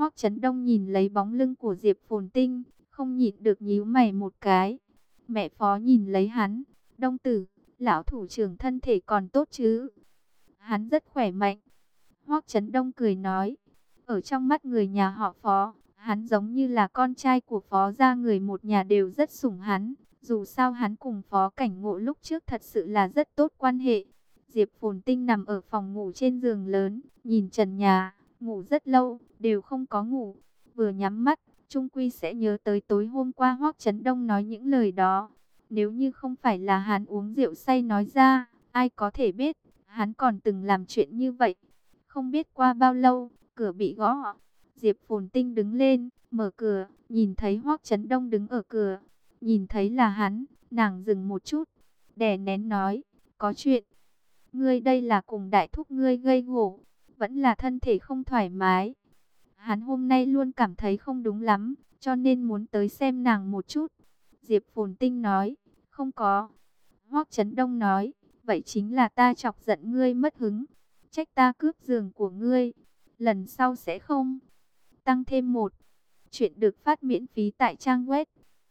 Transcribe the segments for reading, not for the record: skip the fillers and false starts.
Hoắc Chấn Đông nhìn lấy bóng lưng của Diệp Phồn Tinh, không nhịn được nhíu mày một cái. Mẹ Phó nhìn lấy hắn, Đông tử, lão thủ trưởng thân thể còn tốt chứ? Hắn rất khỏe mạnh. Hoắc Chấn Đông cười nói, ở trong mắt người nhà họ Phó, hắn giống như là con trai của Phó gia, người một nhà đều rất sủng hắn. Dù sao hắn cùng Phó Cảnh Ngộ lúc trước thật sự là rất tốt quan hệ. Diệp Phồn Tinh nằm ở phòng ngủ trên giường lớn, nhìn trần nhà, ngủ rất lâu, đều không có ngủ. Vừa nhắm mắt, trung quy sẽ nhớ tới tối hôm qua Hoắc Chấn Đông nói những lời đó. Nếu như không phải là hắn uống rượu say nói ra, ai có thể biết, hắn còn từng làm chuyện như vậy. Không biết qua bao lâu, cửa bị gõ. Diệp Phồn Tinh đứng lên, mở cửa, nhìn thấy Hoắc Chấn Đông đứng ở cửa. Nhìn thấy là hắn, nàng dừng một chút, đè nén nói, có chuyện. Ngươi đây là cùng đại thúc ngươi gây gổ, vẫn là thân thể không thoải mái. Hắn hôm nay luôn cảm thấy không đúng lắm, cho nên muốn tới xem nàng một chút. Diệp Phồn Tinh nói, không có. Hoắc Chấn Đông nói, vậy chính là ta chọc giận ngươi mất hứng, trách ta cướp giường của ngươi, lần sau sẽ không. Tăng thêm một. Chuyện được phát miễn phí tại trang web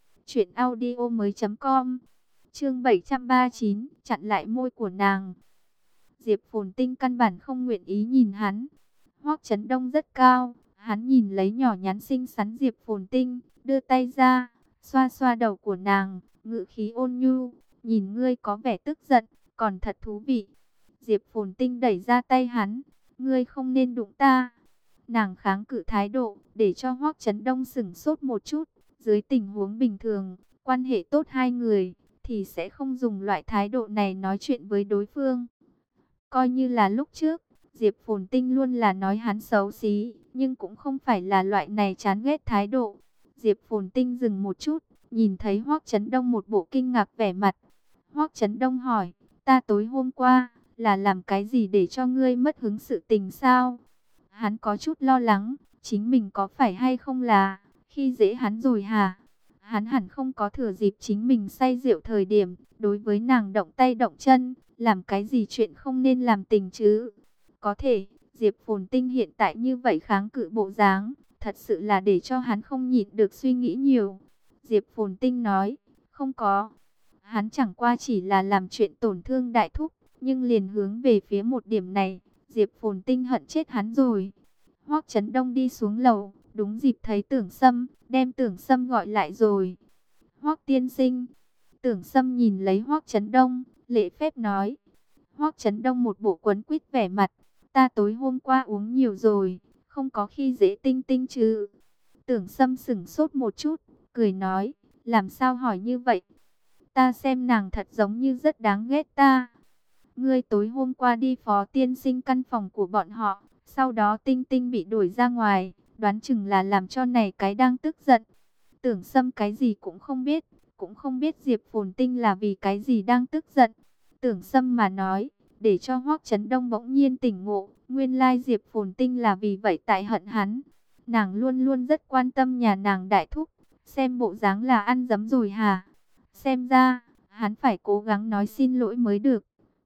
truyệnaudiomoi.com. Chương 739, chặn lại môi của nàng. Diệp Phồn Tinh căn bản không nguyện ý nhìn hắn. Hoắc Chấn Đông rất cao, hắn nhìn lấy nhỏ nhắn xinh xắn Diệp Phồn Tinh, đưa tay ra, xoa xoa đầu của nàng, ngữ khí ôn nhu, nhìn ngươi có vẻ tức giận, còn thật thú vị. Diệp Phồn Tinh đẩy ra tay hắn, ngươi không nên đụng ta. Nàng kháng cự thái độ, để cho Hoắc Chấn Đông sửng sốt một chút. Dưới tình huống bình thường, quan hệ tốt hai người, thì sẽ không dùng loại thái độ này nói chuyện với đối phương. Coi như là lúc trước, Diệp Phồn Tinh luôn là nói hắn xấu xí, nhưng cũng không phải là loại này chán ghét thái độ. Diệp Phồn Tinh dừng một chút, nhìn thấy Hoắc Chấn Đông một bộ kinh ngạc vẻ mặt. Hoắc Chấn Đông hỏi, ta tối hôm qua, là làm cái gì để cho ngươi mất hứng sự tình sao? Hắn có chút lo lắng, chính mình có phải hay không là khi dễ hắn rồi hả? Hắn hẳn không có thừa dịp chính mình say rượu thời điểm, đối với nàng động tay động chân, làm cái gì chuyện không nên làm tình chứ? Có thể, Diệp Phồn Tinh hiện tại như vậy kháng cự bộ dáng, thật sự là để cho hắn không nhịn được suy nghĩ nhiều. Diệp Phồn Tinh nói, không có. Hắn chẳng qua chỉ là làm chuyện tổn thương đại thúc, nhưng liền hướng về phía một điểm này, Diệp Phồn Tinh hận chết hắn rồi. Hoắc Chấn Đông đi xuống lầu, đúng dịp thấy Tưởng Sâm, đem Tưởng Sâm gọi lại rồi. Hoắc tiên sinh. Tưởng Sâm nhìn lấy Hoắc Chấn Đông, lễ phép nói. Hoắc Chấn Đông một bộ quấn quýt vẻ mặt, ta tối hôm qua uống nhiều rồi, không có khi dễ Tinh Tinh chứ. Tưởng Sâm sững sốt một chút, cười nói, làm sao hỏi như vậy? Ta xem nàng thật giống như rất đáng ghét ta. Ngươi tối hôm qua đi Phó tiên sinh căn phòng của bọn họ, sau đó Tinh Tinh bị đuổi ra ngoài, đoán chừng là làm cho này cái đang tức giận. Tưởng Sâm cái gì cũng không biết, cũng không biết Diệp Phồn Tinh là vì cái gì đang tức giận. Tưởng Sâm mà nói, để cho Hoắc Chấn Đông bỗng nhiên tỉnh ngộ, nguyên lai Diệp Phồn Tinh là vì vậy tại hận hắn. Nàng luôn luôn rất quan tâm nhà nàng đại thúc, xem bộ dáng là ăn dấm rồi hả? Xem ra, hắn phải cố gắng nói xin lỗi mới được.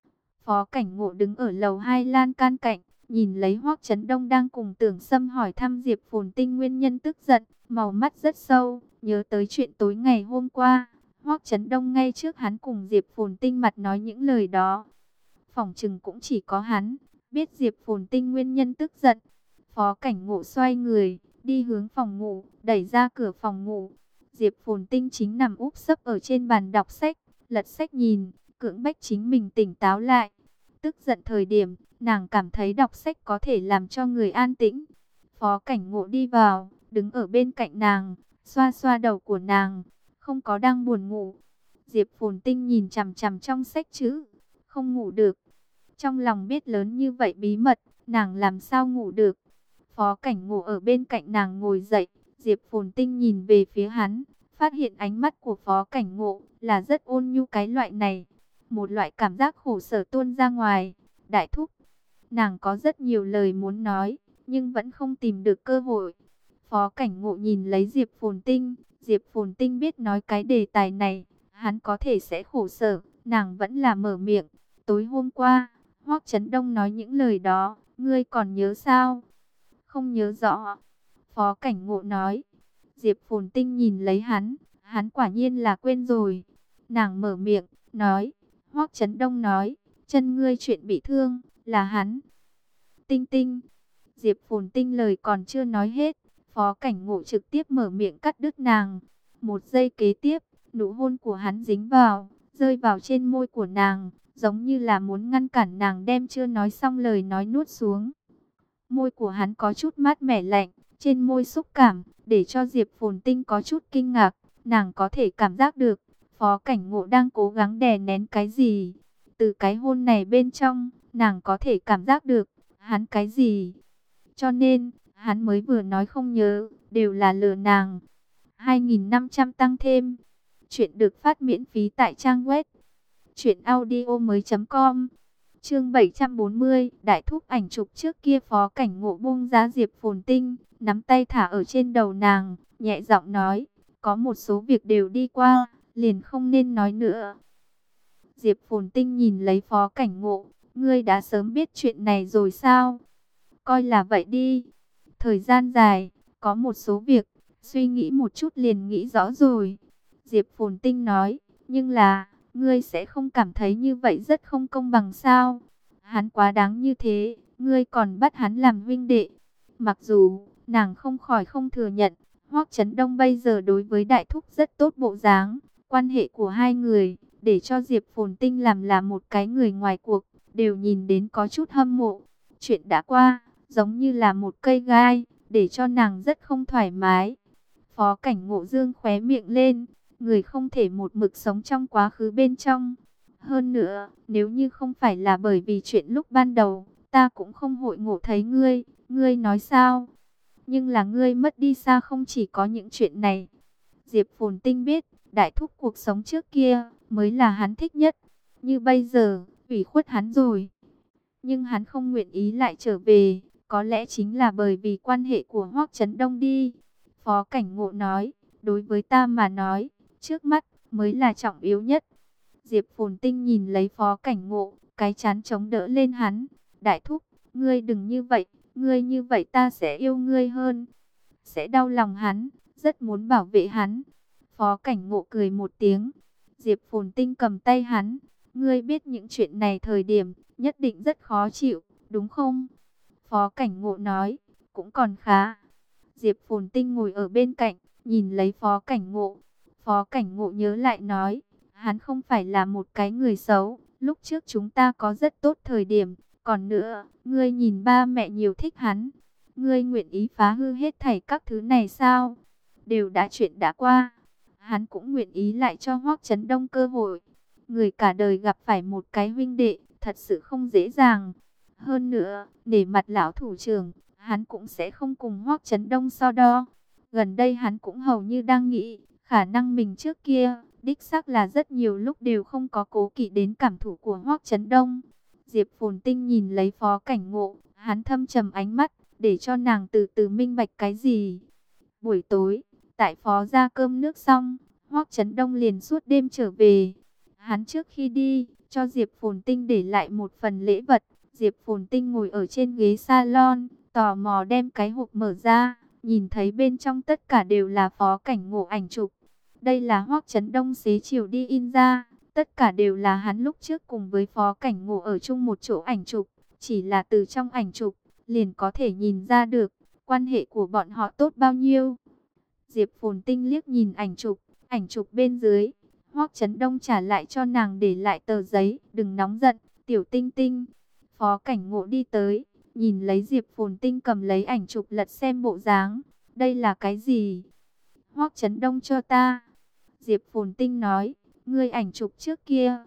Phó Cảnh Ngộ đứng ở lầu 2 lan can cạnh, nhìn lấy Hoắc Chấn Đông đang cùng Tưởng Sâm hỏi thăm Diệp Phồn Tinh nguyên nhân tức giận, màu mắt rất sâu, nhớ tới chuyện tối ngày hôm qua. Hoắc Chấn Đông ngay trước hắn cùng Diệp Phồn Tinh mặt nói những lời đó. Phỏng chừng cũng chỉ có hắn biết Diệp Phồn Tinh nguyên nhân tức giận. Phó Cảnh Ngộ xoay người, đi hướng phòng ngủ, đẩy ra cửa phòng ngủ. Diệp Phồn Tinh chính nằm úp sấp ở trên bàn đọc sách, lật sách nhìn, cưỡng bách chính mình tỉnh táo lại. Tức giận thời điểm, nàng cảm thấy đọc sách có thể làm cho người an tĩnh. Phó Cảnh Ngộ đi vào, đứng ở bên cạnh nàng, xoa xoa đầu của nàng, không có đang buồn ngủ. Diệp Phồn Tinh nhìn chằm chằm trong sách chữ, không ngủ được. Trong lòng biết lớn như vậy bí mật, nàng làm sao ngủ được. Phó Cảnh Ngộ ở bên cạnh nàng ngồi dậy, Diệp Phồn Tinh nhìn về phía hắn, phát hiện ánh mắt của Phó Cảnh Ngộ là rất ôn nhu cái loại này. Một loại cảm giác khổ sở tuôn ra ngoài. Đại thúc, nàng có rất nhiều lời muốn nói, nhưng vẫn không tìm được cơ hội. Phó Cảnh Ngộ nhìn lấy Diệp Phồn Tinh, Diệp Phồn Tinh biết nói cái đề tài này, hắn có thể sẽ khổ sở, nàng vẫn là mở miệng. Tối hôm qua, Hoắc Chấn Đông nói những lời đó, ngươi còn nhớ sao? Không nhớ rõ. Phó Cảnh Ngộ nói. Diệp Phồn Tinh nhìn lấy hắn quả nhiên là quên rồi. Nàng mở miệng, nói, Hoắc Chấn Đông nói, chân ngươi chuyện bị thương, là hắn. Tinh Tinh, Diệp Phồn Tinh lời còn chưa nói hết, Phó Cảnh Ngộ trực tiếp mở miệng cắt đứt nàng. Một giây kế tiếp, nụ hôn của hắn dính vào, rơi vào trên môi của nàng, giống như là muốn ngăn cản nàng đem chưa nói xong lời nói nuốt xuống. Môi của hắn có chút mát mẻ lạnh, trên môi xúc cảm, để cho Diệp Phồn Tinh có chút kinh ngạc. Nàng có thể cảm giác được, Phó Cảnh Ngộ đang cố gắng đè nén cái gì. Từ cái hôn này bên trong, nàng có thể cảm giác được, hắn cái gì. Cho nên, hắn mới vừa nói không nhớ, đều là lừa nàng. 2.500 tăng thêm. Chuyện được phát miễn phí tại trang web truyệnaudiomoi.com. Chương 740, đại thúc ảnh chụp trước kia. Phó Cảnh Ngộ buông ra Diệp Phồn Tinh, nắm tay thả ở trên đầu nàng, nhẹ giọng nói, có một số việc đều đi qua, liền không nên nói nữa. Diệp Phồn Tinh nhìn lấy Phó Cảnh Ngộ, ngươi đã sớm biết chuyện này rồi sao? Coi là vậy đi. Thời gian dài, có một số việc, suy nghĩ một chút liền nghĩ rõ rồi. Diệp Phồn Tinh nói, nhưng là, ngươi sẽ không cảm thấy như vậy rất không công bằng sao? Hắn quá đáng như thế, ngươi còn bắt hắn làm huynh đệ. Mặc dù, nàng không khỏi không thừa nhận, Hoắc Chấn Đông bây giờ đối với đại thúc rất tốt bộ dáng. Quan hệ của hai người, để cho Diệp Phồn Tinh làm là một cái người ngoài cuộc, đều nhìn đến có chút hâm mộ. Chuyện đã qua, giống như là một cây gai, để cho nàng rất không thoải mái. Phó Cảnh Ngộ dương khóe miệng lên, người không thể một mực sống trong quá khứ bên trong. Hơn nữa, nếu như không phải là bởi vì chuyện lúc ban đầu, ta cũng không hội ngộ thấy ngươi, ngươi nói sao? Nhưng là ngươi mất đi xa không chỉ có những chuyện này. Diệp Phồn Tinh biết, đại thúc cuộc sống trước kia, mới là hắn thích nhất. Như bây giờ, ủy khuất hắn rồi. Nhưng hắn không nguyện ý lại trở về, có lẽ chính là bởi vì quan hệ của Hoắc Chấn Đông đi. Phó Cảnh Ngộ nói, đối với ta mà nói, trước mắt mới là trọng yếu nhất. Diệp Phồn Tinh nhìn lấy Phó Cảnh Ngộ, cái chán chống đỡ lên hắn. Đại thúc, ngươi đừng như vậy, ngươi như vậy ta sẽ yêu ngươi hơn. Sẽ đau lòng hắn, rất muốn bảo vệ hắn. Phó Cảnh Ngộ cười một tiếng. Diệp Phồn Tinh cầm tay hắn. Ngươi biết những chuyện này thời điểm, nhất định rất khó chịu, đúng không? Phó Cảnh Ngộ nói, cũng còn khá. Diệp Phồn Tinh ngồi ở bên cạnh, nhìn lấy Phó Cảnh Ngộ. Phó Cảnh Ngộ nhớ lại nói, hắn không phải là một cái người xấu. Lúc trước chúng ta có rất tốt thời điểm. Còn nữa, ngươi nhìn ba mẹ nhiều thích hắn. Ngươi nguyện ý phá hư hết thảy các thứ này sao? Đều đã chuyện đã qua. Hắn cũng nguyện ý lại cho Hoắc Chấn Đông cơ hội. Người cả đời gặp phải một cái huynh đệ, thật sự không dễ dàng. Hơn nữa, để mặt lão thủ trưởng, hắn cũng sẽ không cùng Hoắc Chấn Đông so đo. Gần đây hắn cũng hầu như đang nghĩ, khả năng mình trước kia, đích xác là rất nhiều lúc đều không có cố kỵ đến cảm thụ của Hoắc Chấn Đông. Diệp Phồn Tinh nhìn lấy Phó Cảnh Ngộ, hắn thâm trầm ánh mắt, để cho nàng từ từ minh bạch cái gì. Buổi tối, tại Phó gia cơm nước xong, Hoắc Chấn Đông liền suốt đêm trở về. Hắn trước khi đi, cho Diệp Phồn Tinh để lại một phần lễ vật. Diệp Phồn Tinh ngồi ở trên ghế salon, tò mò đem cái hộp mở ra, nhìn thấy bên trong tất cả đều là Phó Cảnh Ngộ ảnh chụp. Đây là Hoắc Chấn Đông xế chiều đi in ra, tất cả đều là hắn lúc trước cùng với Phó Cảnh Ngộ ở chung một chỗ ảnh chụp. Chỉ là từ trong ảnh chụp, liền có thể nhìn ra được, quan hệ của bọn họ tốt bao nhiêu. Diệp Phồn Tinh liếc nhìn ảnh chụp bên dưới. Hoắc Chấn Đông trả lại cho nàng để lại tờ giấy, đừng nóng giận, tiểu Tinh Tinh. Phó Cảnh Ngộ đi tới, nhìn lấy Diệp Phồn Tinh cầm lấy ảnh chụp lật xem bộ dáng. Đây là cái gì? Hoắc Chấn Đông cho ta. Diệp Phồn Tinh nói, ngươi ảnh chụp trước kia.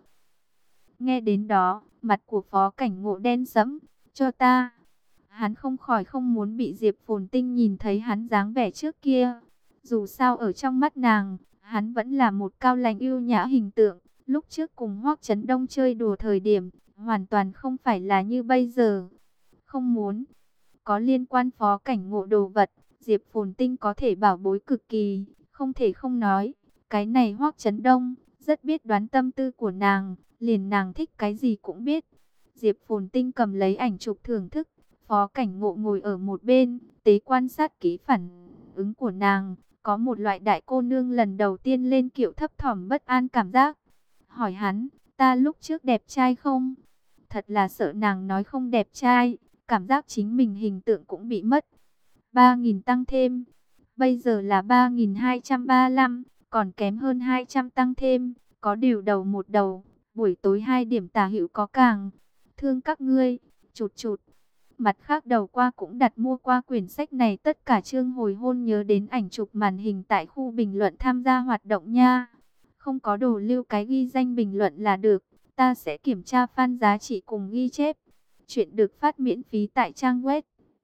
Nghe đến đó, mặt của Phó Cảnh Ngộ đen sẫm, cho ta. Hắn không khỏi không muốn bị Diệp Phồn Tinh nhìn thấy hắn dáng vẻ trước kia. Dù sao ở trong mắt nàng, hắn vẫn là một cao lãnh ưu nhã hình tượng. Lúc trước cùng Hoắc Chấn Đông chơi đùa thời điểm, hoàn toàn không phải là như bây giờ. Không muốn. Có liên quan Phó Cảnh Ngộ đồ vật, Diệp Phồn Tinh có thể bảo bối cực kỳ, không thể không nói. Cái này Hoắc Chấn Đông, rất biết đoán tâm tư của nàng, liền nàng thích cái gì cũng biết. Diệp Phồn Tinh cầm lấy ảnh chụp thưởng thức, Phó Cảnh Ngộ ngồi ở một bên, tế quan sát kỹ phản ứng của nàng, có một loại đại cô nương lần đầu tiên lên kiệu thấp thỏm bất an cảm giác. Hỏi hắn, ta lúc trước đẹp trai không? Thật là sợ nàng nói không đẹp trai, cảm giác chính mình hình tượng cũng bị mất. 3.000 tăng thêm, bây giờ là 3.235, còn kém hơn 200 tăng thêm, có điều đầu một đầu, buổi tối 2 điểm tả hữu có càng. Thương các ngươi, chụt chụt. Mặt khác đầu qua cũng đặt mua qua quyển sách này, tất cả chương hồi hôn nhớ đến ảnh chụp màn hình tại khu bình luận tham gia hoạt động nha. Không có đồ lưu cái ghi danh bình luận là được, ta sẽ kiểm tra fan giá trị cùng ghi chép. Chuyện được phát miễn phí tại trang web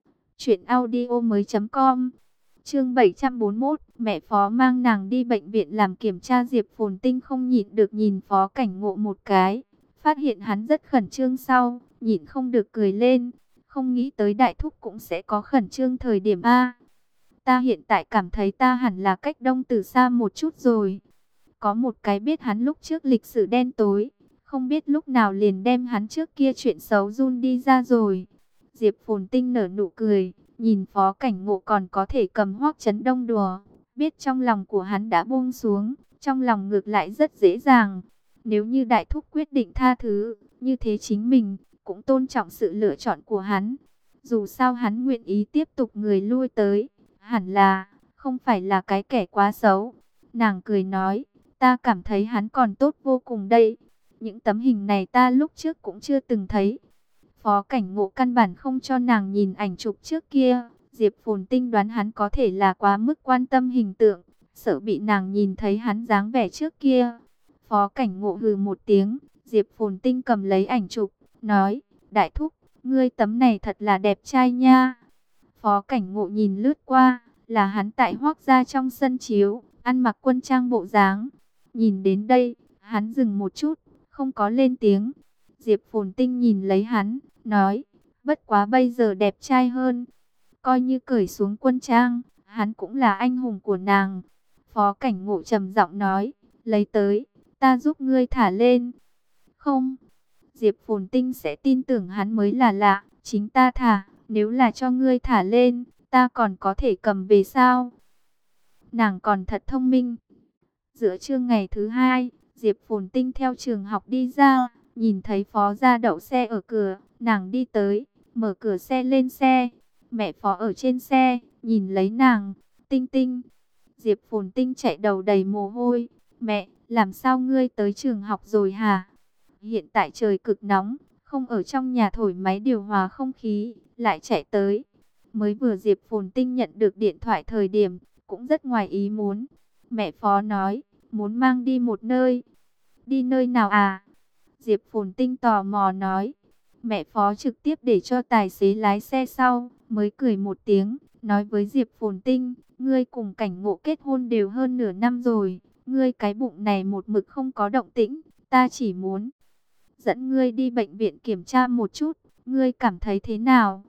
truyệnaudiomoi.com. Chương 741, mẹ Phó mang nàng đi bệnh viện làm kiểm tra. Diệp Phồn Tinh không nhịn được nhìn Phó Cảnh Ngộ một cái, phát hiện hắn rất khẩn trương sau, nhịn không được cười lên. Không nghĩ tới đại thúc cũng sẽ có khẩn trương thời điểm a. Ta hiện tại cảm thấy ta hẳn là cách Đông Tử xa một chút rồi. Có một cái biết hắn lúc trước lịch sử đen tối, không biết lúc nào liền đem hắn trước kia chuyện xấu run đi ra rồi. Diệp Phồn Tinh nở nụ cười, nhìn Phó Cảnh Ngộ còn có thể cầm Hoắc Chấn Đông đùa, biết trong lòng của hắn đã buông xuống, trong lòng ngược lại rất dễ dàng. Nếu như đại thúc quyết định tha thứ, như thế chính mình cũng tôn trọng sự lựa chọn của hắn. Dù sao hắn nguyện ý tiếp tục người lui tới, hẳn là không phải là cái kẻ quá xấu. Nàng cười nói, ta cảm thấy hắn còn tốt vô cùng đây. Những tấm hình này ta lúc trước cũng chưa từng thấy. Phó Cảnh Ngộ căn bản không cho nàng nhìn ảnh chụp trước kia. Diệp Phồn Tinh đoán hắn có thể là quá mức quan tâm hình tượng, sợ bị nàng nhìn thấy hắn dáng vẻ trước kia. Phó Cảnh Ngộ hừ một tiếng, Diệp Phồn Tinh cầm lấy ảnh chụp, nói, đại thúc, ngươi tấm này thật là đẹp trai nha. Phó Cảnh Ngộ nhìn lướt qua, là hắn tại Hoắc gia trong sân chiếu, ăn mặc quân trang bộ dáng. Nhìn đến đây, hắn dừng một chút, không có lên tiếng. Diệp Phồn Tinh nhìn lấy hắn, nói, bất quá bây giờ đẹp trai hơn. Coi như cởi xuống quân trang, hắn cũng là anh hùng của nàng. Phó Cảnh Ngộ trầm giọng nói, lấy tới, ta giúp ngươi thả lên. Không, Diệp Phồn Tinh sẽ tin tưởng hắn mới là lạ, chính ta thả, nếu là cho ngươi thả lên, ta còn có thể cầm về sao? Nàng còn thật thông minh. Giữa trưa ngày thứ hai, Diệp Phồn Tinh theo trường học đi ra, nhìn thấy Phó gia đậu xe ở cửa, nàng đi tới, mở cửa xe lên xe. Mẹ Phó ở trên xe, nhìn lấy nàng, Tinh Tinh. Diệp Phồn Tinh chạy đầu đầy mồ hôi, mẹ, làm sao ngươi tới trường học rồi hả? Hiện tại trời cực nóng, không ở trong nhà thổi máy điều hòa không khí, lại chạy tới. Mới vừa Diệp Phồn Tinh nhận được điện thoại thời điểm, cũng rất ngoài ý muốn. Mẹ Phó nói, muốn mang đi một nơi. Đi nơi nào à? Diệp Phồn Tinh tò mò nói. Mẹ Phó trực tiếp để cho tài xế lái xe sau, mới cười một tiếng, nói với Diệp Phồn Tinh, ngươi cùng Cảnh Ngộ kết hôn đều hơn nửa năm rồi, ngươi cái bụng này một mực không có động tĩnh, ta chỉ muốn dẫn ngươi đi bệnh viện kiểm tra một chút, ngươi cảm thấy thế nào?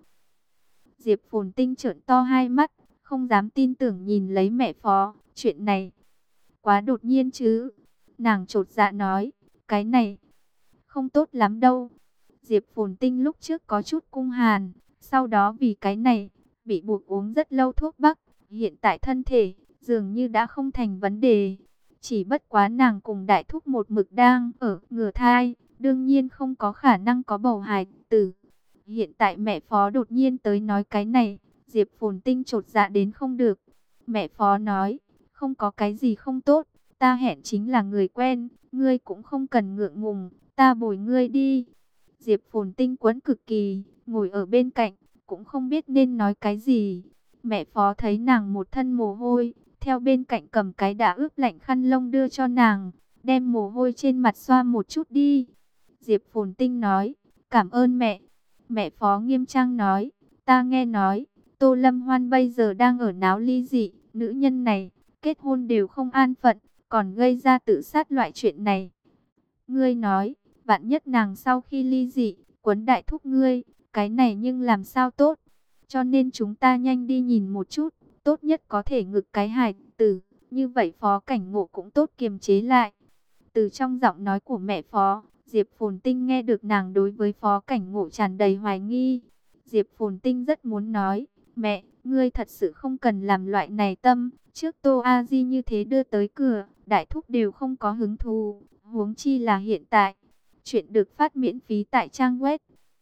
Diệp Phồn Tinh trợn to hai mắt, không dám tin tưởng nhìn lấy mẹ Phó, chuyện này quá đột nhiên chứ. Nàng chột dạ nói, cái này không tốt lắm đâu. Diệp Phồn Tinh lúc trước có chút cung hàn, sau đó vì cái này bị buộc uống rất lâu thuốc bắc, hiện tại thân thể dường như đã không thành vấn đề. Chỉ bất quá nàng cùng đại thúc một mực đang ở ngừa thai, đương nhiên không có khả năng có bầu hài tử. Hiện tại mẹ Phó đột nhiên tới nói cái này, Diệp Phồn Tinh chột dạ đến không được. Mẹ Phó nói, không có cái gì không tốt, ta hẹn chính là người quen, ngươi cũng không cần ngượng ngùng, ta bồi ngươi đi. Diệp Phồn Tinh quẫn cực kỳ, ngồi ở bên cạnh, cũng không biết nên nói cái gì. Mẹ Phó thấy nàng một thân mồ hôi, theo bên cạnh cầm cái đã ướp lạnh khăn lông đưa cho nàng, đem mồ hôi trên mặt xoa một chút đi. Diệp Phồn Tinh nói, cảm ơn mẹ. Mẹ Phó nghiêm trang nói, ta nghe nói, Tô Lâm Hoan bây giờ đang ở náo ly dị, nữ nhân này, kết hôn đều không an phận, còn gây ra tự sát loại chuyện này. Ngươi nói, vạn nhất nàng sau khi ly dị, quấn đại thúc ngươi, cái này nhưng làm sao tốt. Cho nên chúng ta nhanh đi nhìn một chút, tốt nhất có thể ngực cái hài tử, như vậy Phó Cảnh Ngộ cũng tốt kiềm chế lại. Từ trong giọng nói của mẹ Phó, Diệp Phồn Tinh nghe được nàng đối với Phó Cảnh Ngộ tràn đầy hoài nghi. Diệp Phồn Tinh rất muốn nói, mẹ, ngươi thật sự không cần làm loại này tâm, trước Tô A Di như thế đưa tới cửa, đại thúc đều không có hứng thú, huống chi là hiện tại. Chuyện được phát miễn phí tại trang web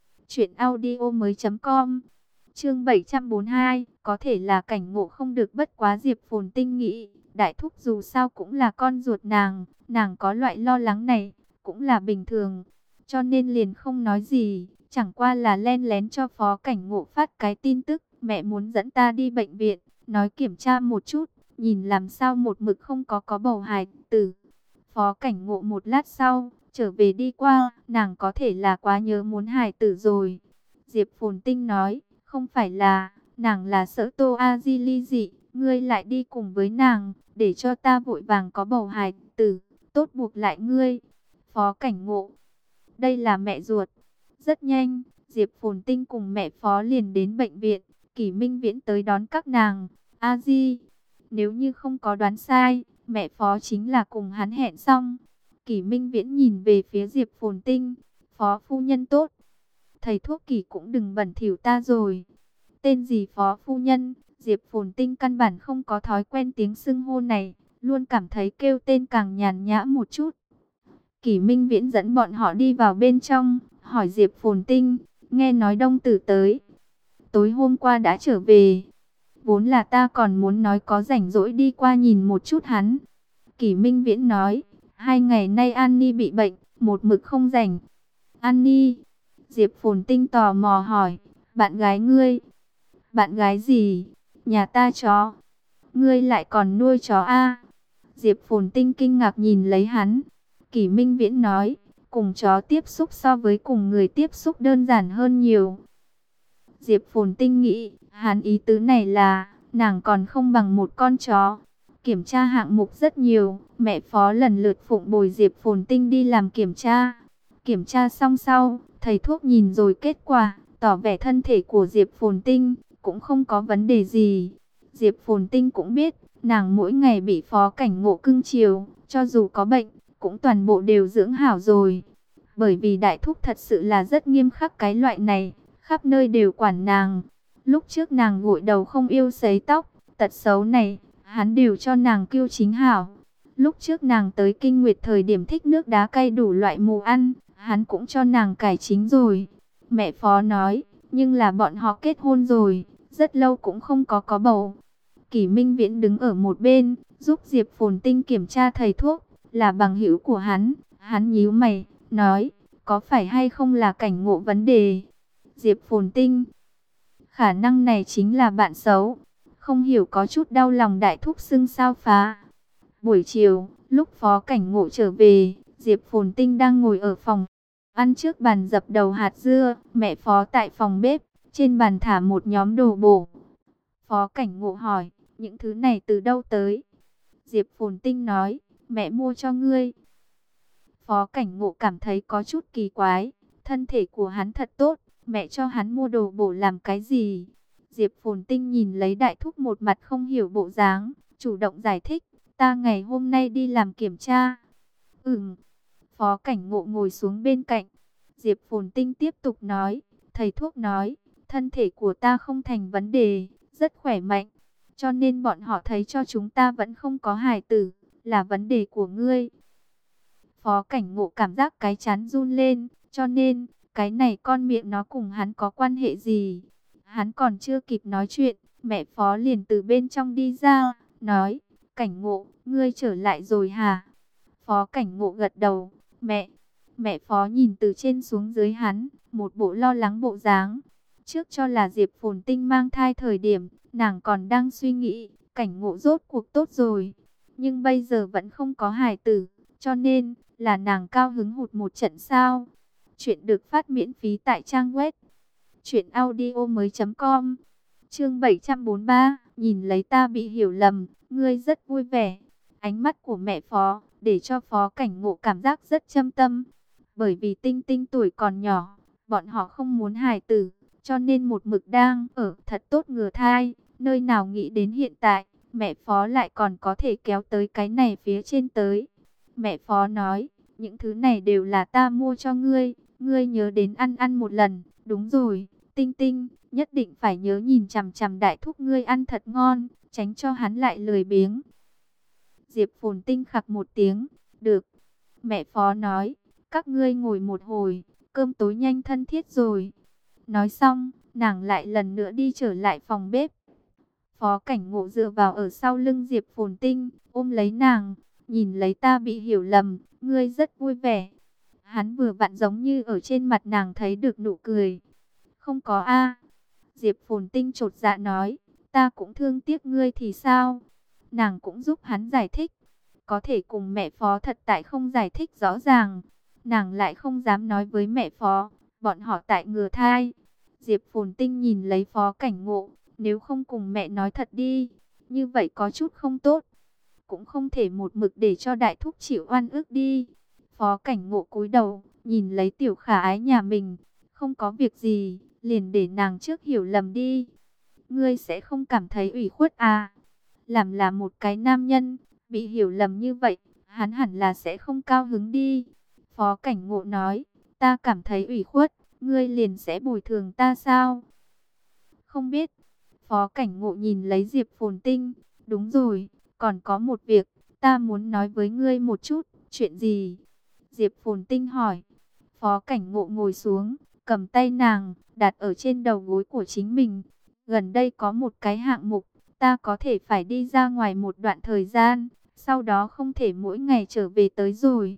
truyệnaudiomoi.com. Chương 742, có thể là cảnh ngộ không được, bất quá Diệp Phồn Tinh nghĩ, đại thúc dù sao cũng là con ruột nàng có loại lo lắng này, cũng là bình thường, cho nên liền không nói gì, chẳng qua là len lén cho Phó Cảnh Ngộ phát cái tin tức, mẹ muốn dẫn ta đi bệnh viện, nói kiểm tra một chút, nhìn làm sao một mực không có bầu hài tử. Phó Cảnh Ngộ một lát sau, trở về đi qua, nàng có thể là quá nhớ muốn hài tử rồi. Diệp Phồn Tinh nói, không phải là, nàng là sợ Tô A Di ly dị, ngươi lại đi cùng với nàng, để cho ta vội vàng có bầu hài tử, tốt buộc lại ngươi. Phó Cảnh Ngộ, đây là mẹ ruột. Rất nhanh, Diệp Phồn Tinh cùng mẹ Phó liền đến bệnh viện, Kỷ Minh Viễn tới đón các nàng. A Di, nếu như không có đoán sai, mẹ Phó chính là cùng hắn hẹn xong. Kỷ Minh Viễn nhìn về phía Diệp Phồn Tinh, Phó phu nhân tốt. Thầy thuốc Kỷ cũng đừng bẩn thỉu ta rồi. Tên gì Phó phu nhân, Diệp Phồn Tinh căn bản không có thói quen tiếng xưng hô này, luôn cảm thấy kêu tên càng nhàn nhã một chút. Kỷ Minh Viễn dẫn bọn họ đi vào bên trong, hỏi Diệp Phồn Tinh, nghe nói Đông Tử tới. Tối hôm qua đã trở về. Vốn là ta còn muốn nói có rảnh rỗi đi qua nhìn một chút hắn. Kỷ Minh Viễn nói, 2 ngày nay An Ni bị bệnh, một mực không rảnh. An Ni? Diệp Phồn Tinh tò mò hỏi, bạn gái ngươi? Bạn gái gì? Nhà ta chó. Ngươi lại còn nuôi chó a? Diệp Phồn Tinh kinh ngạc nhìn lấy hắn. Kỷ Minh Viễn nói, cùng chó tiếp xúc so với cùng người tiếp xúc đơn giản hơn nhiều. Diệp Phồn Tinh nghĩ, hắn ý tứ này là, nàng còn không bằng một con chó. Kiểm tra hạng mục rất nhiều, mẹ Phó lần lượt phụng bồi Diệp Phồn Tinh đi làm kiểm tra. Kiểm tra xong sau, thầy thuốc nhìn rồi kết quả, tỏ vẻ thân thể của Diệp Phồn Tinh cũng không có vấn đề gì. Diệp Phồn Tinh cũng biết, nàng mỗi ngày bị Phó Cảnh Ngộ cưng chiều, cho dù có bệnh, cũng toàn bộ đều dưỡng hảo rồi. Bởi vì đại thúc thật sự là rất nghiêm khắc cái loại này, khắp nơi đều quản nàng. Lúc trước nàng gội đầu không yêu sấy tóc, tật xấu này, hắn đều cho nàng cưu chính hảo. Lúc trước nàng tới kinh nguyệt thời điểm thích nước đá cay đủ loại mù ăn, hắn cũng cho nàng cải chính rồi. Mẹ Phó nói, nhưng là bọn họ kết hôn rồi, rất lâu cũng không có bầu. Kỷ Minh Viễn đứng ở một bên, giúp Diệp Phồn Tinh kiểm tra thầy thuốc, là bằng hữu của hắn. Hắn nhíu mày, nói, có phải hay không là Cảnh Ngộ vấn đề? Diệp Phồn Tinh, khả năng này chính là bạn xấu. Không hiểu có chút đau lòng đại thúc xưng sao phá. Buổi chiều, lúc Phó Cảnh Ngộ trở về, Diệp Phồn Tinh đang ngồi ở phòng ăn trước bàn dập đầu hạt dưa, mẹ Phó tại phòng bếp, trên bàn thả một nhóm đồ bổ. Phó Cảnh Ngộ hỏi, những thứ này từ đâu tới? Diệp Phồn Tinh nói, mẹ mua cho ngươi. Phó Cảnh Ngộ cảm thấy có chút kỳ quái, thân thể của hắn thật tốt, mẹ cho hắn mua đồ bổ làm cái gì? Diệp Phồn Tinh nhìn lấy đại thúc một mặt không hiểu bộ dáng, chủ động giải thích, ta ngày hôm nay đi làm kiểm tra. Phó Cảnh Ngộ ngồi xuống bên cạnh. Diệp Phồn Tinh tiếp tục nói, thầy thuốc nói, thân thể của ta không thành vấn đề, rất khỏe mạnh, cho nên bọn họ thấy cho chúng ta vẫn không có hài tử, là vấn đề của ngươi. Phó Cảnh Ngộ cảm giác cái trán run lên, cho nên, cái này con miệng nó cùng hắn có quan hệ gì? Hắn còn chưa kịp nói chuyện, mẹ Phó liền từ bên trong đi ra, nói, Cảnh Ngộ, ngươi trở lại rồi hả? Phó Cảnh Ngộ gật đầu, mẹ Phó nhìn từ trên xuống dưới hắn, một bộ lo lắng bộ dáng. Trước cho là Diệp Phồn Tinh mang thai thời điểm, nàng còn đang suy nghĩ, Cảnh Ngộ rốt cuộc tốt rồi. Nhưng bây giờ vẫn không có hài tử, cho nên, là nàng cao hứng hụt một trận sao. Chuyện được phát miễn phí tại trang web truyệnaudiomoi.com. Chương 743, nhìn lấy ta bị hiểu lầm, ngươi rất vui vẻ. Ánh mắt của mẹ Phó, để cho Phó Cảnh Ngộ cảm giác rất châm tâm. Bởi vì Tinh Tinh tuổi còn nhỏ, bọn họ không muốn hài tử, cho nên một mực đang ở thật tốt ngừa thai. Nơi nào nghĩ đến hiện tại, mẹ Phó lại còn có thể kéo tới cái này phía trên tới. Mẹ Phó nói, những thứ này đều là ta mua cho ngươi, ngươi nhớ đến ăn một lần. Đúng rồi, Tinh Tinh, nhất định phải nhớ nhìn chằm chằm đại thúc ngươi ăn thật ngon, tránh cho hắn lại lười biếng. Diệp Phồn Tinh khặc một tiếng, được. Mẹ Phó nói, các ngươi ngồi một hồi, cơm tối nhanh thân thiết rồi. Nói xong, nàng lại lần nữa đi trở lại phòng bếp. Phó Cảnh Ngộ dựa vào ở sau lưng Diệp Phồn Tinh, ôm lấy nàng, nhìn lấy ta bị hiểu lầm, ngươi rất vui vẻ. Hắn vừa vặn giống như ở trên mặt nàng thấy được nụ cười. Không có a. Diệp Phồn Tinh chột dạ nói, ta cũng thương tiếc ngươi thì sao? Nàng cũng giúp hắn giải thích. Có thể cùng mẹ Phó thật tại không giải thích rõ ràng. Nàng lại không dám nói với mẹ Phó, bọn họ tại ngừa thai. Diệp Phồn Tinh nhìn lấy Phó Cảnh Ngộ, nếu không cùng mẹ nói thật đi, như vậy có chút không tốt. Cũng không thể một mực để cho đại thúc chịu oan ức đi. Phó Cảnh Ngộ cúi đầu, nhìn lấy tiểu khả ái nhà mình, không có việc gì, liền để nàng trước hiểu lầm đi. Ngươi sẽ không cảm thấy ủy khuất à? Làm là một cái nam nhân, bị hiểu lầm như vậy, hắn hẳn là sẽ không cao hứng đi. Phó Cảnh Ngộ nói, ta cảm thấy ủy khuất, ngươi liền sẽ bồi thường ta sao? Không biết. Phó Cảnh Ngộ nhìn lấy Diệp Phồn Tinh, đúng rồi, còn có một việc, ta muốn nói với ngươi một chút, chuyện gì? Diệp Phồn Tinh hỏi. Phó Cảnh Ngộ ngồi xuống, cầm tay nàng, đặt ở trên đầu gối của chính mình. Gần đây có một cái hạng mục, ta có thể phải đi ra ngoài một đoạn thời gian, sau đó không thể mỗi ngày trở về tới rồi.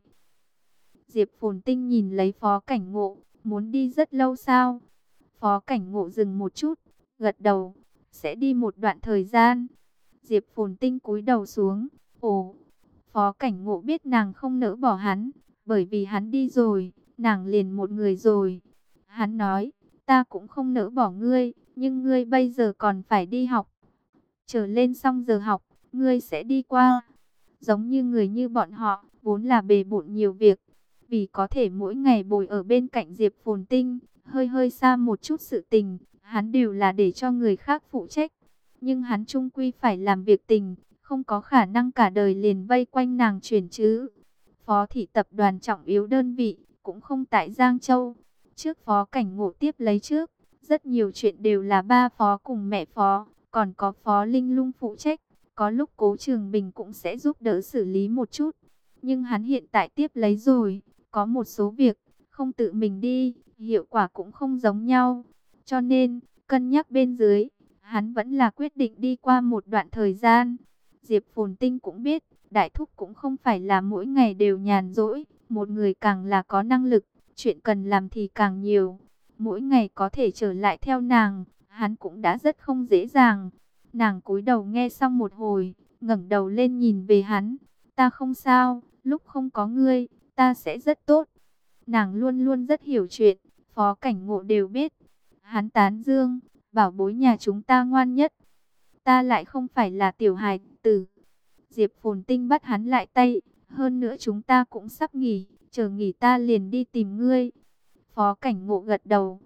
Diệp Phồn Tinh nhìn lấy Phó Cảnh Ngộ, muốn đi rất lâu sao? Phó Cảnh Ngộ dừng một chút, gật đầu, sẽ đi một đoạn thời gian. Diệp Phồn Tinh cúi đầu xuống, ồ, Phó Cảnh Ngộ biết nàng không nỡ bỏ hắn, bởi vì hắn đi rồi, nàng liền một người rồi. Hắn nói, ta cũng không nỡ bỏ ngươi, nhưng ngươi bây giờ còn phải đi học. Trở lên xong giờ học, ngươi sẽ đi qua. Giống như người như bọn họ, vốn là bề bộn nhiều việc. Vì có thể mỗi ngày bồi ở bên cạnh Diệp Phồn Tinh, hơi hơi xa một chút sự tình, hắn đều là để cho người khác phụ trách. Nhưng hắn chung quy phải làm việc tình, không có khả năng cả đời liền vây quanh nàng chuyển chứ. Phó thị tập đoàn trọng yếu đơn vị, cũng không tại Giang Châu. Trước Phó Cảnh Ngộ tiếp lấy trước, rất nhiều chuyện đều là ba Phó cùng mẹ Phó, còn có Phó Linh Lung phụ trách. Có lúc Cố Trường Bình cũng sẽ giúp đỡ xử lý một chút. Nhưng hắn hiện tại tiếp lấy rồi, có một số việc, không tự mình đi, hiệu quả cũng không giống nhau. Cho nên, cân nhắc bên dưới, hắn vẫn là quyết định đi qua một đoạn thời gian. Diệp Phồn Tinh cũng biết, đại thúc cũng không phải là mỗi ngày đều nhàn rỗi. Một người càng là có năng lực, chuyện cần làm thì càng nhiều. Mỗi ngày có thể trở lại theo nàng, hắn cũng đã rất không dễ dàng. Nàng cúi đầu nghe xong một hồi, ngẩng đầu lên nhìn về hắn. Ta không sao, lúc không có ngươi, ta sẽ rất tốt. Nàng luôn luôn rất hiểu chuyện, Phó Cảnh Ngộ đều biết. Hắn tán dương, bảo bối nhà chúng ta ngoan nhất. Ta lại không phải là tiểu hài tử. Diệp Phồn Tinh bắt hắn lại tay. Hơn nữa chúng ta cũng sắp nghỉ, chờ nghỉ ta liền đi tìm ngươi. Phó Cảnh Ngộ gật đầu,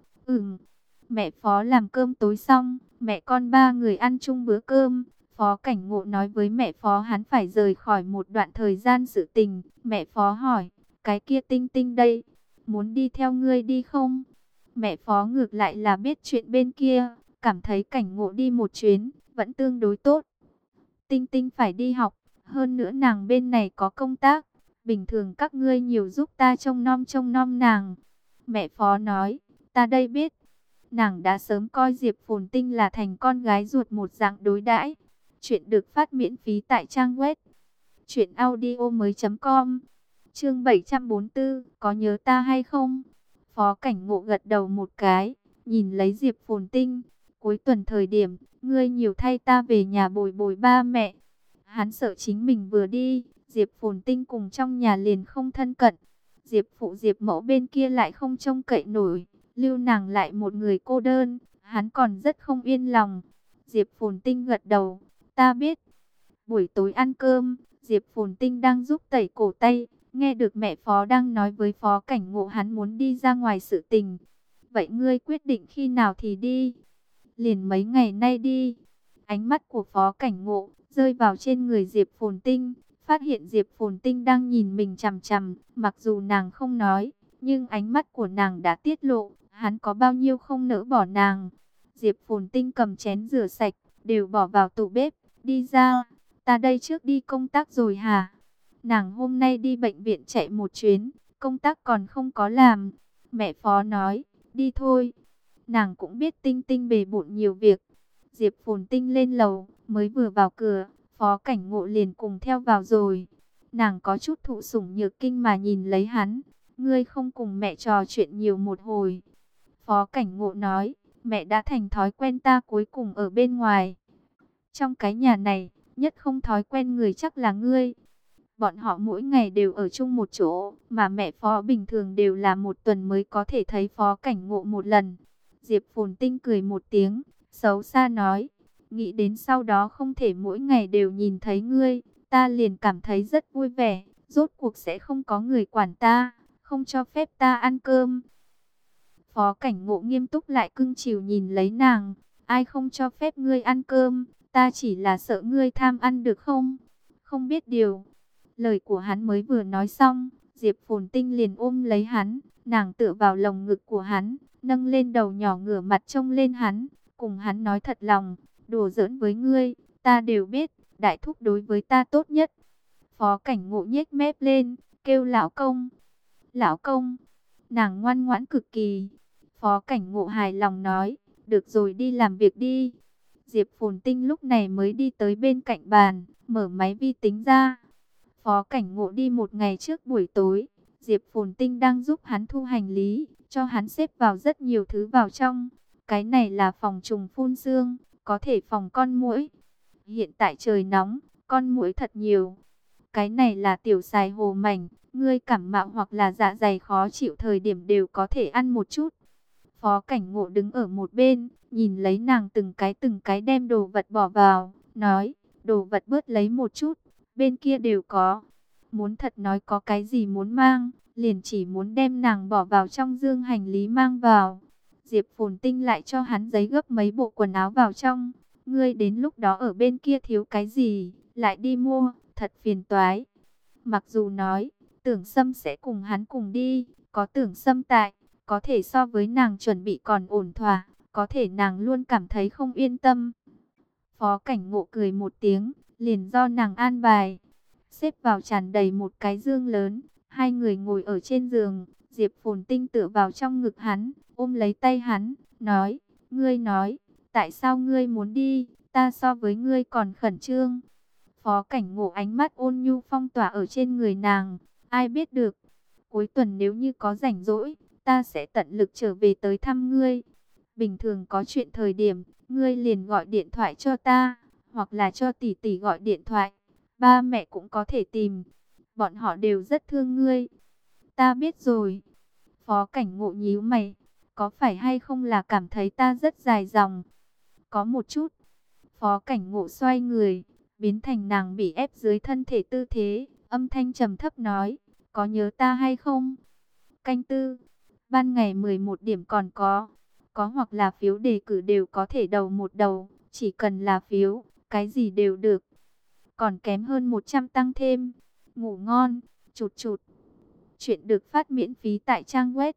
Mẹ Phó làm cơm tối xong, mẹ con ba người ăn chung bữa cơm. Phó Cảnh Ngộ nói với mẹ Phó hắn phải rời khỏi một đoạn thời gian sự tình. Mẹ Phó hỏi, cái kia Tinh Tinh đây, muốn đi theo ngươi đi không? Mẹ Phó ngược lại là biết chuyện bên kia, cảm thấy Cảnh Ngộ đi một chuyến, vẫn tương đối tốt. Tinh Tinh phải đi học, hơn nữa nàng bên này có công tác. Bình thường các ngươi nhiều giúp ta trông nom nàng. Mẹ Phó nói, ta đây biết. Nàng đã sớm coi Diệp Phồn Tinh là thành con gái ruột một dạng đối đãi. Chuyện được phát miễn phí tại trang web truyệnaudiomoi.com. Chương 744, có nhớ ta hay không? Phó Cảnh Ngộ gật đầu một cái, nhìn lấy Diệp Phồn Tinh, cuối tuần thời điểm, ngươi nhiều thay ta về nhà bồi bồi ba mẹ. Hắn sợ chính mình vừa đi, Diệp Phồn Tinh cùng trong nhà liền không thân cận. Diệp phụ Diệp mẫu bên kia lại không trông cậy nổi, lưu nàng lại một người cô đơn, hắn còn rất không yên lòng. Diệp Phồn Tinh gật đầu, ta biết. Buổi tối ăn cơm, Diệp Phồn Tinh đang giúp tẩy cổ tay, nghe được mẹ Phó đang nói với Phó Cảnh Ngộ hắn muốn đi ra ngoài sự tình. Vậy ngươi quyết định khi nào thì đi? Liền mấy ngày nay đi. Ánh mắt của Phó Cảnh Ngộ rơi vào trên người Diệp Phồn Tinh, phát hiện Diệp Phồn Tinh đang nhìn mình chằm chằm, mặc dù nàng không nói, nhưng ánh mắt của nàng đã tiết lộ, Hắn có bao nhiêu không nỡ bỏ nàng. Diệp Phồn Tinh cầm chén rửa sạch, đều bỏ vào tủ bếp, đi ra. Ta đây trước đi công tác rồi hả? Nàng hôm nay đi bệnh viện chạy một chuyến, công tác còn không có làm. Mẹ Phó nói, đi thôi. Nàng cũng biết Tinh Tinh bề bộn nhiều việc. Diệp Phồn Tinh lên lầu, mới vừa vào cửa, Phó Cảnh Ngộ liền cùng theo vào rồi. Nàng có chút thụ sủng nhược kinh mà nhìn lấy hắn. Ngươi không cùng mẹ trò chuyện nhiều một hồi. Phó Cảnh Ngộ nói, mẹ đã thành thói quen ta cuối cùng ở bên ngoài. Trong cái nhà này, nhất không thói quen người chắc là ngươi. Bọn họ mỗi ngày đều ở chung một chỗ, mà mẹ Phó bình thường đều là một tuần mới có thể thấy Phó Cảnh Ngộ một lần. Diệp Phồn Tinh cười một tiếng, xấu xa nói, nghĩ đến sau đó không thể mỗi ngày đều nhìn thấy ngươi, ta liền cảm thấy rất vui vẻ, rốt cuộc sẽ không có người quản ta, không cho phép ta ăn cơm. Phó Cảnh Ngộ nghiêm túc lại cưng chiều nhìn lấy nàng, ai không cho phép ngươi ăn cơm, ta chỉ là sợ ngươi tham ăn được không? Không biết điều. Lời của hắn mới vừa nói xong, Diệp Phồn Tinh liền ôm lấy hắn, nàng tựa vào lồng ngực của hắn, nâng lên đầu nhỏ ngửa mặt trông lên hắn, cùng hắn nói thật lòng, đùa giỡn với ngươi, ta đều biết, đại thúc đối với ta tốt nhất. Phó Cảnh Ngộ nhếch mép lên, kêu lão công. Lão công, nàng ngoan ngoãn cực kỳ. Phó Cảnh Ngộ hài lòng nói, được rồi đi làm việc đi. Diệp Phồn Tinh lúc này mới đi tới bên cạnh bàn, mở máy vi tính ra. Phó Cảnh Ngộ đi một ngày trước buổi tối, Diệp Phồn Tinh đang giúp hắn thu hành lý, cho hắn xếp vào rất nhiều thứ vào trong. Cái này là phòng trùng phun sương, có thể phòng con muỗi. Hiện tại trời nóng, con muỗi thật nhiều. Cái này là tiểu xài hồ mảnh, ngươi cảm mạo hoặc là dạ dày khó chịu thời điểm đều có thể ăn một chút. Phó Cảnh Ngộ đứng ở một bên, nhìn lấy nàng từng cái đem đồ vật bỏ vào, nói, đồ vật bớt lấy một chút, bên kia đều có. Muốn thật nói có cái gì muốn mang, liền chỉ muốn đem nàng bỏ vào trong dương hành lý mang vào. Diệp Phồn Tinh lại cho hắn giấy gấp mấy bộ quần áo vào trong. Ngươi đến lúc đó ở bên kia thiếu cái gì, lại đi mua, thật phiền toái. Mặc dù nói, Tưởng Sâm sẽ cùng hắn cùng đi, có Tưởng Sâm tại, có thể so với nàng chuẩn bị còn ổn thỏa, có thể nàng luôn cảm thấy không yên tâm. Phó Cảnh Ngộ cười một tiếng, liền do nàng an bài, xếp vào tràn đầy một cái dương lớn. Hai người ngồi ở trên giường, Diệp Phồn Tinh tựa vào trong ngực hắn, ôm lấy tay hắn, nói, ngươi nói, tại sao ngươi muốn đi, ta so với ngươi còn khẩn trương. Phó Cảnh Ngộ ánh mắt ôn nhu phong tỏa ở trên người nàng, ai biết được, cuối tuần nếu như có rảnh rỗi, ta sẽ tận lực trở về tới thăm ngươi. Bình thường có chuyện thời điểm, ngươi liền gọi điện thoại cho ta, hoặc là cho tỷ tỷ gọi điện thoại. Ba mẹ cũng có thể tìm, bọn họ đều rất thương ngươi. Ta biết rồi. Phó Cảnh Ngộ nhíu mày, có phải hay không là cảm thấy ta rất dài dòng? Có một chút. Phó Cảnh Ngộ xoay người, biến thành nàng bị ép dưới thân thể tư thế, âm thanh trầm thấp nói, có nhớ ta hay không? Canh tư, ban ngày 11 điểm còn có hoặc là phiếu đề cử đều có thể đầu một đầu, chỉ cần là phiếu, cái gì đều được. Còn kém hơn 100 tăng thêm. Ngủ ngon, chụt chụt. Chuyện được phát miễn phí tại trang web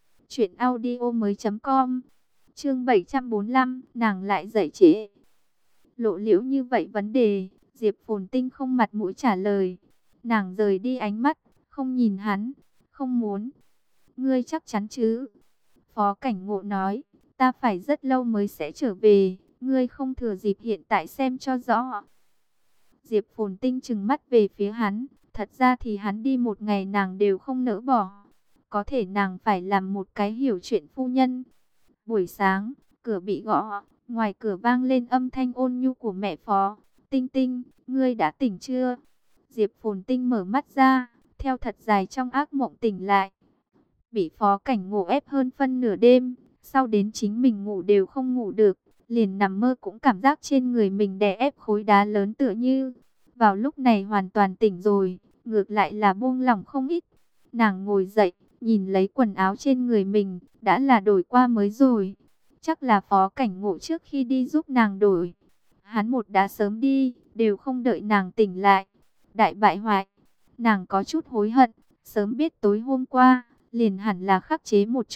truyệnaudiomoi.com. Chương 745, nàng lại dậy trễ. Lộ liễu như vậy vấn đề, Diệp Phồn Tinh không mặt mũi trả lời. Nàng rời đi ánh mắt, không nhìn hắn, không muốn. Ngươi chắc chắn chứ? Phó Cảnh Ngộ nói, ta phải rất lâu mới sẽ trở về, ngươi không thừa dịp hiện tại xem cho rõ. Diệp Phồn Tinh trừng mắt về phía hắn, thật ra thì hắn đi một ngày nàng đều không nỡ bỏ. Có thể nàng phải làm một cái hiểu chuyện phu nhân. Buổi sáng, cửa bị gõ, ngoài cửa vang lên âm thanh ôn nhu của mẹ Phó. Tinh Tinh, ngươi đã tỉnh chưa? Diệp Phồn Tinh mở mắt ra, theo thật dài trong ác mộng tỉnh lại. Bị Phó Cảnh Ngộ ép hơn phân nửa đêm, sau đến chính mình ngủ đều không ngủ được, liền nằm mơ cũng cảm giác trên người mình đè ép khối đá lớn tựa như. Vào lúc này hoàn toàn tỉnh rồi, ngược lại là buông lỏng không ít. Nàng ngồi dậy, nhìn lấy quần áo trên người mình, đã là đổi qua mới rồi. Chắc là Phó Cảnh Ngộ trước khi đi giúp nàng đổi. Hắn một đã sớm đi, đều không đợi nàng tỉnh lại. Đại bại hoại, nàng có chút hối hận, sớm biết tối hôm qua, liền hẳn là khắc chế một chút,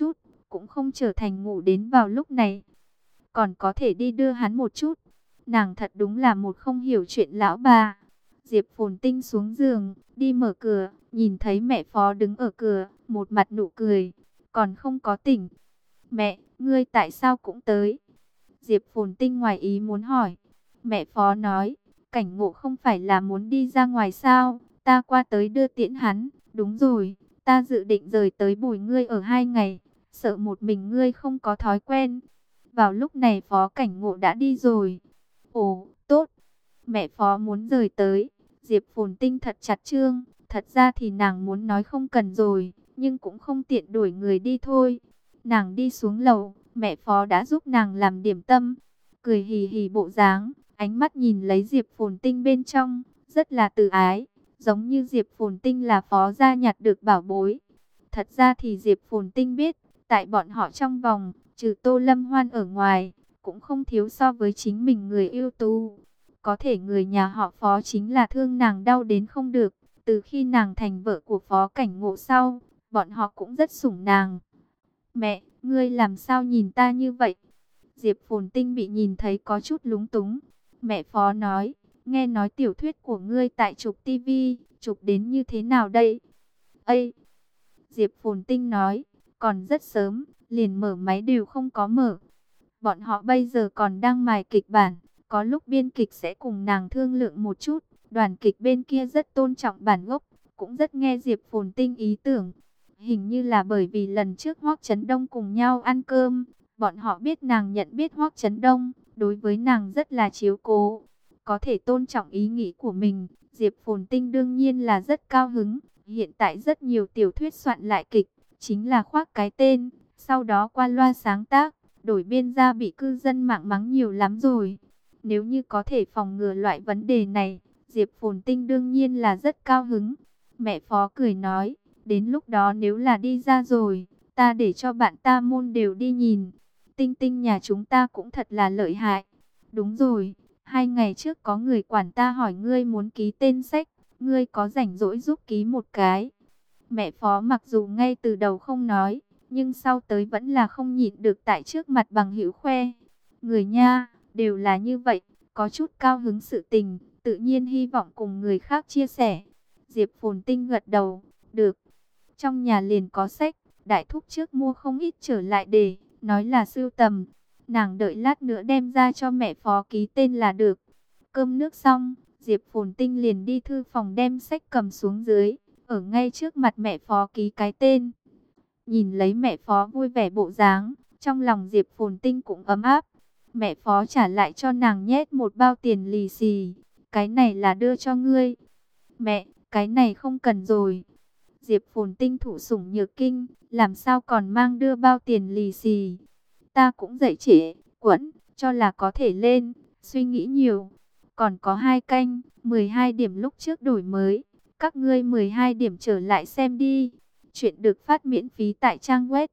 cũng không trở thành ngủ đến vào lúc này. Còn có thể đi đưa hắn một chút. Nàng thật đúng là một không hiểu chuyện lão bà. Diệp Phồn Tinh xuống giường, đi mở cửa, nhìn thấy mẹ Phó đứng ở cửa, một mặt nụ cười, còn không có tỉnh. Mẹ, ngươi tại sao cũng tới? Diệp Phồn Tinh ngoài ý muốn hỏi. Mẹ Phó nói, Cảnh Ngộ không phải là muốn đi ra ngoài sao? Ta qua tới đưa tiễn hắn. Đúng rồi, ta dự định rời tới Bùi ngươi ở 2 ngày, sợ một mình ngươi không có thói quen. Vào lúc này Phó Cảnh Ngộ đã đi rồi. Ồ, tốt. Mẹ Phó muốn rời tới. Diệp Phồn Tinh thật chặt chương. Thật ra thì nàng muốn nói không cần rồi, nhưng cũng không tiện đuổi người đi thôi. Nàng đi xuống lầu, mẹ Phó đã giúp nàng làm điểm tâm. Cười hì hì bộ dáng, ánh mắt nhìn lấy Diệp Phồn Tinh bên trong, rất là từ ái. Giống như Diệp Phồn Tinh là Phó gia nhặt được bảo bối. Thật ra thì Diệp Phồn Tinh biết, tại bọn họ trong vòng, trừ Tô Lâm Hoan ở ngoài, cũng không thiếu so với chính mình người ưu tú. Có thể người nhà họ Phó chính là thương nàng đau đến không được. Từ khi nàng thành vợ của Phó Cảnh Ngộ sau, bọn họ cũng rất sủng nàng. Mẹ, ngươi làm sao nhìn ta như vậy? Diệp Phồn Tinh bị nhìn thấy có chút lúng túng. Mẹ Phó nói, nghe nói tiểu thuyết của ngươi tại chụp tivi, chụp đến như thế nào đây? Ây! Diệp Phồn Tinh nói, còn rất sớm, liền mở máy đều không có mở. Bọn họ bây giờ còn đang mài kịch bản, có lúc biên kịch sẽ cùng nàng thương lượng một chút. Đoàn kịch bên kia rất tôn trọng bản gốc, cũng rất nghe Diệp Phồn Tinh ý tưởng. Hình như là bởi vì lần trước Hoắc Chấn Đông cùng nhau ăn cơm, bọn họ biết nàng nhận biết Hoắc Chấn Đông, đối với nàng rất là chiếu cố. Có thể tôn trọng ý nghĩ của mình, Diệp Phồn Tinh đương nhiên là rất cao hứng. Hiện tại rất nhiều tiểu thuyết soạn lại kịch, chính là khoác cái tên, sau đó qua loa sáng tác, đổi biên ra bị cư dân mạng mắng nhiều lắm rồi. Nếu như có thể phòng ngừa loại vấn đề này, Diệp Phồn Tinh đương nhiên là rất cao hứng. Mẹ Phó cười nói, đến lúc đó nếu là đi ra rồi, ta để cho bạn ta môn đều đi nhìn. Tinh Tinh nhà chúng ta cũng thật là lợi hại. Đúng rồi, 2 ngày trước có người quản ta hỏi ngươi muốn ký tên sách, ngươi có rảnh rỗi giúp ký một cái. Mẹ Phó mặc dù ngay từ đầu không nói, nhưng sau tới vẫn là không nhịn được tại trước mặt bằng hữu khoe. Người nha, đều là như vậy, có chút cao hứng sự tình, tự nhiên hy vọng cùng người khác chia sẻ. Diệp Phồn Tinh gật đầu, được. Trong nhà liền có sách, đại thúc trước mua không ít trở lại để, nói là sưu tầm. Nàng đợi lát nữa đem ra cho mẹ Phó ký tên là được. Cơm nước xong, Diệp Phồn Tinh liền đi thư phòng đem sách cầm xuống dưới, ở ngay trước mặt mẹ Phó ký cái tên. Nhìn lấy mẹ Phó vui vẻ bộ dáng, trong lòng Diệp Phồn Tinh cũng ấm áp. Mẹ Phó trả lại cho nàng nhét một bao tiền lì xì. Cái này là đưa cho ngươi. Mẹ, cái này không cần rồi. Diệp Phồn Tinh thủ sủng nhược kinh, làm sao còn mang đưa bao tiền lì xì. Ta cũng dậy trễ, quẫn, cho là có thể lên, suy nghĩ nhiều. Còn có 2 canh, 12 điểm lúc trước đổi mới. Các ngươi 12 điểm trở lại xem đi. Chuyện được phát miễn phí tại trang web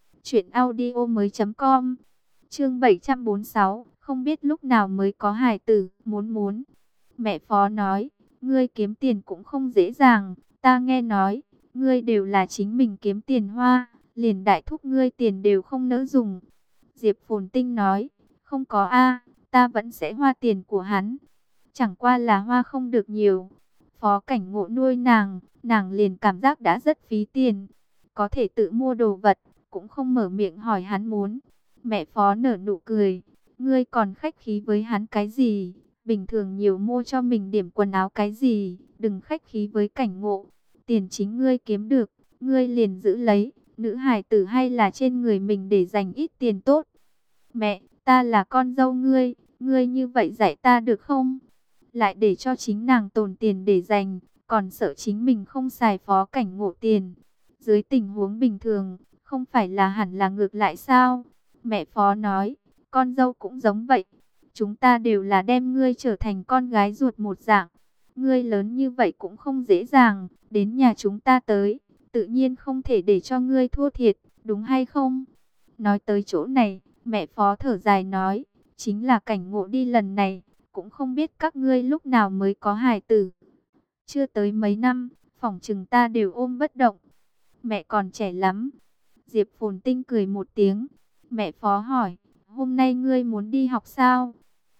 truyệnaudiomoi.com. Chương 746, không biết lúc nào mới có hài tử, muốn. Mẹ Phó nói, ngươi kiếm tiền cũng không dễ dàng, ta nghe nói, ngươi đều là chính mình kiếm tiền hoa, liền đại thúc ngươi tiền đều không nỡ dùng. Diệp Phồn Tinh nói, không có a, ta vẫn sẽ hoa tiền của hắn, chẳng qua là hoa không được nhiều. Phó Cảnh Ngộ nuôi nàng liền cảm giác đã rất phí tiền, có thể tự mua đồ vật, cũng không mở miệng hỏi hắn muốn. Mẹ Phó nở nụ cười, ngươi còn khách khí với hắn cái gì? Bình thường nhiều mua cho mình điểm quần áo cái gì, đừng khách khí với Cảnh Ngộ. Tiền chính ngươi kiếm được, ngươi liền giữ lấy, nữ hài tử hay là trên người mình để dành ít tiền tốt. Mẹ, ta là con dâu ngươi như vậy dạy ta được không? Lại để cho chính nàng tồn tiền để dành, còn sợ chính mình không xài Phó Cảnh Ngộ tiền. Dưới tình huống bình thường, không phải là hẳn là ngược lại sao? Mẹ Phó nói, con dâu cũng giống vậy. Chúng ta đều là đem ngươi trở thành con gái ruột một dạng. Ngươi lớn như vậy cũng không dễ dàng, đến nhà chúng ta tới, tự nhiên không thể để cho ngươi thua thiệt, đúng hay không? Nói tới chỗ này, mẹ Phó thở dài nói, chính là Cảnh Ngộ đi lần này, cũng không biết các ngươi lúc nào mới có hài tử. Chưa tới mấy năm, phỏng chừng ta đều ôm bất động. Mẹ còn trẻ lắm. Diệp Phồn Tinh cười một tiếng. Mẹ Phó hỏi, hôm nay ngươi muốn đi học sao?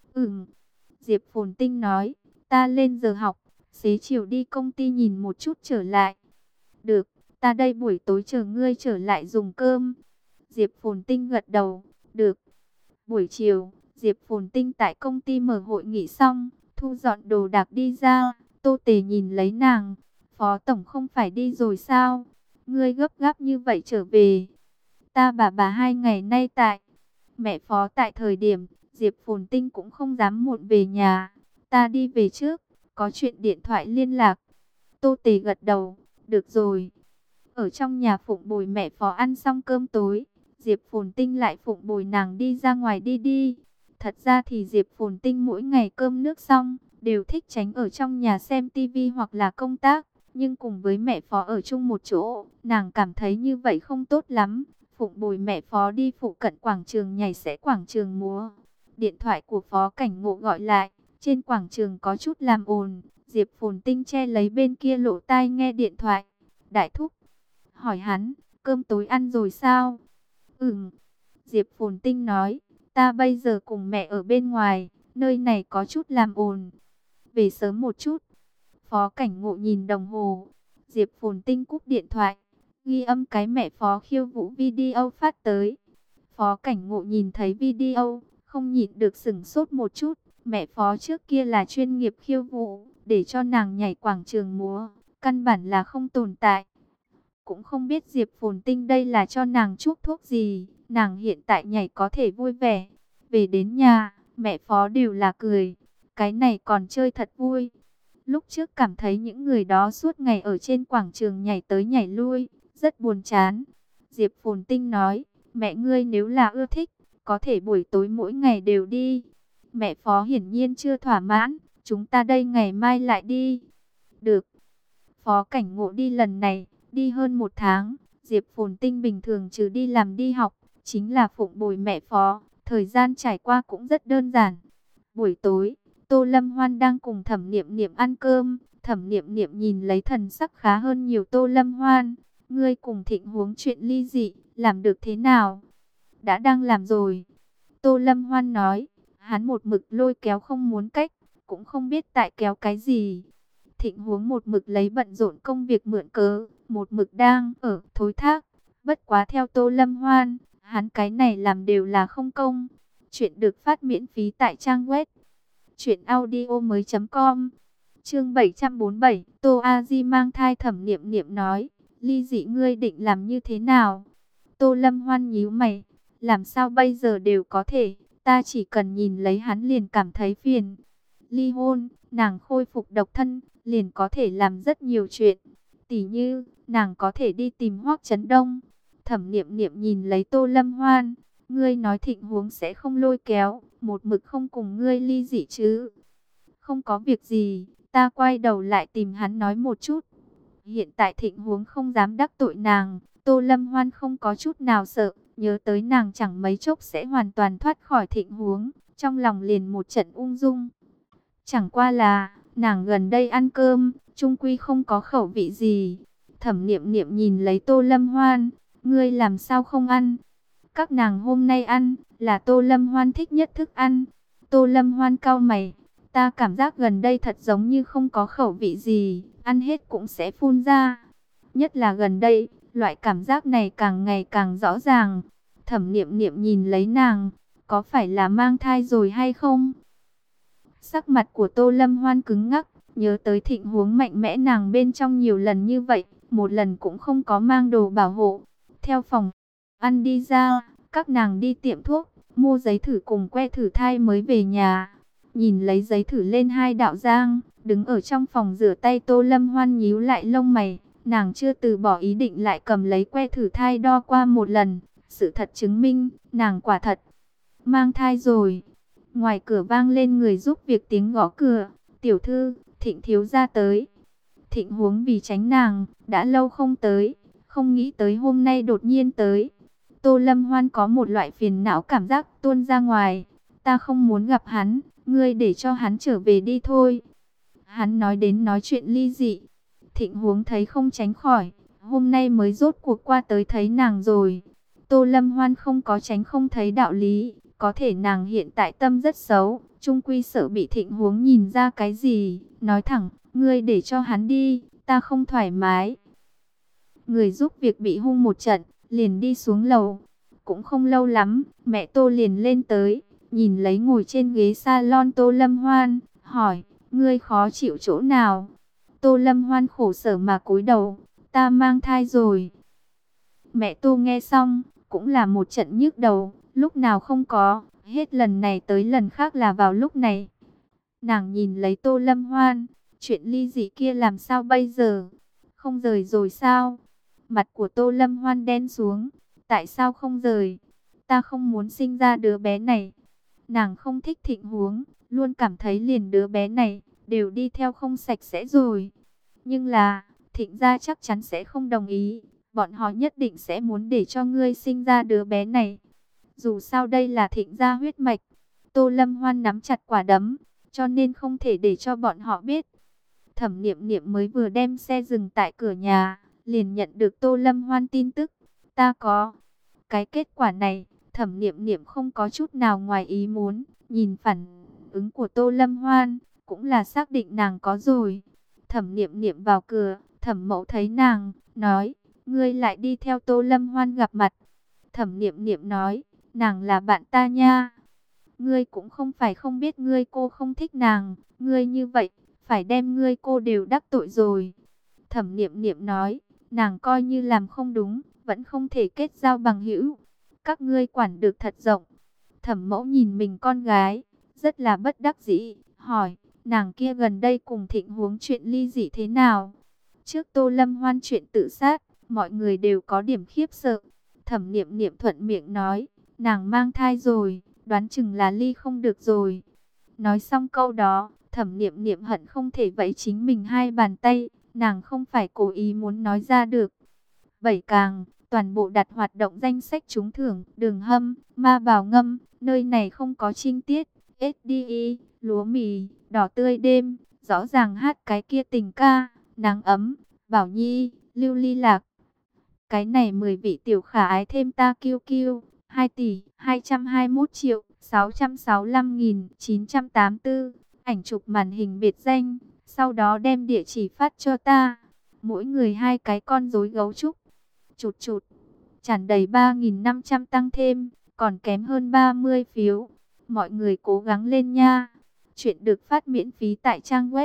Diệp Phồn Tinh nói, ta lên giờ học, xế chiều đi công ty nhìn một chút trở lại. Được, ta đây buổi tối chờ ngươi trở lại dùng cơm. Diệp Phồn Tinh gật đầu, được. Buổi chiều, Diệp Phồn Tinh tại công ty mở hội nghị xong, thu dọn đồ đạc đi ra. Tô Tề nhìn lấy nàng, Phó Tổng không phải đi rồi sao? Ngươi gấp gáp như vậy trở về. Ta bà 2 ngày nay tại. Mẹ Phó tại thời điểm, Diệp Phồn Tinh cũng không dám muộn về nhà. Ta đi về trước, có chuyện điện thoại liên lạc. Tô Tề gật đầu, được rồi. Ở trong nhà phụng bồi mẹ Phó ăn xong cơm tối, Diệp Phồn Tinh lại phụng bồi nàng đi ra ngoài đi. Thật ra thì Diệp Phồn Tinh mỗi ngày cơm nước xong, đều thích tránh ở trong nhà xem tivi hoặc là công tác. Nhưng cùng với mẹ Phó ở chung một chỗ, nàng cảm thấy như vậy không tốt lắm. Phụng bồi mẹ Phó đi phụ cận quảng trường nhảy sẽ quảng trường múa. Điện thoại của Phó Cảnh Ngộ gọi lại, trên quảng trường có chút làm ồn. Diệp Phồn Tinh che lấy bên kia lỗ tai nghe điện thoại. Đại thúc, hỏi hắn, cơm tối ăn rồi sao? Diệp Phồn Tinh nói, ta bây giờ cùng mẹ ở bên ngoài, nơi này có chút làm ồn. Về sớm một chút. Phó Cảnh Ngộ nhìn đồng hồ. Diệp Phồn Tinh cúp điện thoại, ghi âm cái mẹ Phó khiêu vũ video phát tới. Phó Cảnh Ngộ nhìn thấy video, không nhịn được sửng sốt một chút. Mẹ Phó trước kia là chuyên nghiệp khiêu vũ, để cho nàng nhảy quảng trường múa, căn bản là không tồn tại. Cũng không biết Diệp Phồn Tinh đây là cho nàng chuốc thuốc gì, nàng hiện tại nhảy có thể vui vẻ. Về đến nhà, mẹ Phó đều là cười, cái này còn chơi thật vui. Lúc trước cảm thấy những người đó suốt ngày ở trên quảng trường nhảy tới nhảy lui, rất buồn chán. Diệp Phồn Tinh nói, mẹ ngươi nếu là ưa thích, có thể buổi tối mỗi ngày đều đi. Mẹ Phó hiển nhiên chưa thỏa mãn, chúng ta đây ngày mai lại đi. Được. Phó Cảnh Ngộ đi lần này, đi hơn 1 tháng. Diệp Phồn Tinh bình thường trừ đi làm đi học, chính là phụng bồi mẹ Phó. Thời gian trải qua cũng rất đơn giản. Buổi tối, Tô Lâm Hoan đang cùng Thẩm Niệm Niệm ăn cơm. Thẩm Niệm Niệm nhìn lấy thần sắc khá hơn nhiều Tô Lâm Hoan. Ngươi cùng Thịnh Huống chuyện ly dị, làm được thế nào? Đã đang làm rồi. Tô Lâm Hoan nói, hắn một mực lôi kéo không muốn cách, cũng không biết tại kéo cái gì. Thịnh Huống một mực lấy bận rộn công việc mượn cớ, một mực đang ở thối thác. Bất quá theo Tô Lâm Hoan, hắn cái này làm đều là không công. Chuyện được phát miễn phí tại trang web truyệnaudiomoi.com. Chương 747, Tô A Di mang thai. Thẩm Niệm Niệm nói, ly dị ngươi định làm như thế nào? Tô Lâm Hoan nhíu mày, làm sao bây giờ đều có thể, ta chỉ cần nhìn lấy hắn liền cảm thấy phiền. Ly hôn, nàng khôi phục độc thân, liền có thể làm rất nhiều chuyện. Tỉ như, nàng có thể đi tìm Hoắc Chấn Đông. Thẩm Niệm Niệm nhìn lấy Tô Lâm Hoan, ngươi nói Thịnh Huống sẽ không lôi kéo, một mực không cùng ngươi ly dị chứ? Không có việc gì, ta quay đầu lại tìm hắn nói một chút. Hiện tại Thịnh Huống không dám đắc tội nàng, Tô Lâm Hoan không có chút nào sợ, nhớ tới nàng chẳng mấy chốc sẽ hoàn toàn thoát khỏi Thịnh Huống, trong lòng liền một trận ung dung. Chẳng qua là, nàng gần đây ăn cơm, chung quy không có khẩu vị gì. Thẩm Niệm Niệm nhìn lấy Tô Lâm Hoan, ngươi làm sao không ăn? Các nàng hôm nay ăn, là Tô Lâm Hoan thích nhất thức ăn. Tô Lâm Hoan cau mày, ta cảm giác gần đây thật giống như không có khẩu vị gì, ăn hết cũng sẽ phun ra. Nhất là gần đây, loại cảm giác này càng ngày càng rõ ràng. Thẩm Niệm Niệm nhìn lấy nàng, có phải là mang thai rồi hay không? Sắc mặt của Tô Lâm Hoan cứng ngắc, nhớ tới Thịnh Huống mạnh mẽ nàng bên trong nhiều lần như vậy, một lần cũng không có mang đồ bảo hộ. Theo phòng ăn đi ra, các nàng đi tiệm thuốc, mua giấy thử cùng que thử thai mới về nhà. Nhìn lấy giấy thử lên 2 đạo giang, đứng ở trong phòng rửa tay Tô Lâm Hoan nhíu lại lông mày, nàng chưa từ bỏ ý định lại cầm lấy que thử thai đo qua một lần. Sự thật chứng minh, nàng quả thật mang thai rồi. Ngoài cửa vang lên người giúp việc tiếng gõ cửa. Tiểu thư, Thịnh thiếu gia tới. Thịnh Huống vì tránh nàng, đã lâu không tới, không nghĩ tới hôm nay đột nhiên tới. Tô Lâm Hoan có một loại phiền não cảm giác tuôn ra ngoài. Ta không muốn gặp hắn, ngươi để cho hắn trở về đi thôi. Hắn nói đến nói chuyện ly dị. Thịnh Huống thấy không tránh khỏi, hôm nay mới rốt cuộc qua tới thấy nàng rồi. Tô Lâm Hoan không có tránh không thấy đạo lý, có thể nàng hiện tại tâm rất xấu, chung quy sợ bị Thịnh Huống nhìn ra cái gì, nói thẳng, ngươi để cho hắn đi, ta không thoải mái. Người giúp việc bị hung một trận, liền đi xuống lầu. Cũng không lâu lắm, mẹ Tô liền lên tới, nhìn lấy ngồi trên ghế salon Tô Lâm Hoan, hỏi, ngươi khó chịu chỗ nào? Tô Lâm Hoan khổ sở mà cúi đầu, ta mang thai rồi. Mẹ Tô nghe xong, cũng là một trận nhức đầu, lúc nào không có, hết lần này tới lần khác là vào lúc này. Nàng nhìn lấy Tô Lâm Hoan, chuyện ly dị kia làm sao bây giờ? Không rời rồi sao? Mặt của Tô Lâm Hoan đen xuống, tại sao không rời? Ta không muốn sinh ra đứa bé này. Nàng không thích Thịnh Huống, luôn cảm thấy liền đứa bé này đều đi theo không sạch sẽ rồi. Nhưng là, Thịnh gia chắc chắn sẽ không đồng ý. Bọn họ nhất định sẽ muốn để cho ngươi sinh ra đứa bé này. Dù sao đây là Thịnh gia huyết mạch. Tô Lâm Hoan nắm chặt quả đấm, cho nên không thể để cho bọn họ biết. Thẩm Niệm Niệm mới vừa đem xe dừng tại cửa nhà, liền nhận được Tô Lâm Hoan tin tức. Ta có cái kết quả này. Thẩm Niệm Niệm không có chút nào ngoài ý muốn, nhìn phản ứng của Tô Lâm Hoan, cũng là xác định nàng có rồi. Thẩm Niệm Niệm vào cửa, Thẩm Mẫu thấy nàng, nói, ngươi lại đi theo Tô Lâm Hoan gặp mặt. Thẩm Niệm Niệm nói, nàng là bạn ta nha. Ngươi cũng không phải không biết ngươi cô không thích nàng, ngươi như vậy, phải đem ngươi cô đều đắc tội rồi. Thẩm Niệm Niệm nói, nàng coi như làm không đúng, vẫn không thể kết giao bằng hữu. Các ngươi quản được thật rộng. Thẩm Mẫu nhìn mình con gái, rất là bất đắc dĩ, hỏi, nàng kia gần đây cùng Thịnh Huống chuyện ly dị thế nào? Trước Tô Lâm Hoan chuyện tự sát, mọi người đều có điểm khiếp sợ. Thẩm Niệm Niệm thuận miệng nói, nàng mang thai rồi, đoán chừng là ly không được rồi. Nói xong câu đó, Thẩm Niệm Niệm hận không thể vẫy chính mình hai bàn tay, nàng không phải cố ý muốn nói ra được. Bảy càng, toàn bộ đặt hoạt động danh sách trúng thưởng, đường hâm, ma bào ngâm, nơi này không có trinh tiết, SDI, lúa mì, đỏ tươi đêm, rõ ràng hát cái kia tình ca, nắng ấm, Bảo Nhi, Lưu Ly Lạc. Cái này 10 vị tiểu khả ái thêm ta kiêu kiêu, 2 tỷ 221 triệu 665.984, ảnh chụp màn hình biệt danh, sau đó đem địa chỉ phát cho ta. Mỗi người 2 cái con rối gấu trúc. Chụt chụt, tràn đầy 3.500 tăng thêm, còn kém hơn 30 phiếu. Mọi người cố gắng lên nha. Chuyện được phát miễn phí tại trang web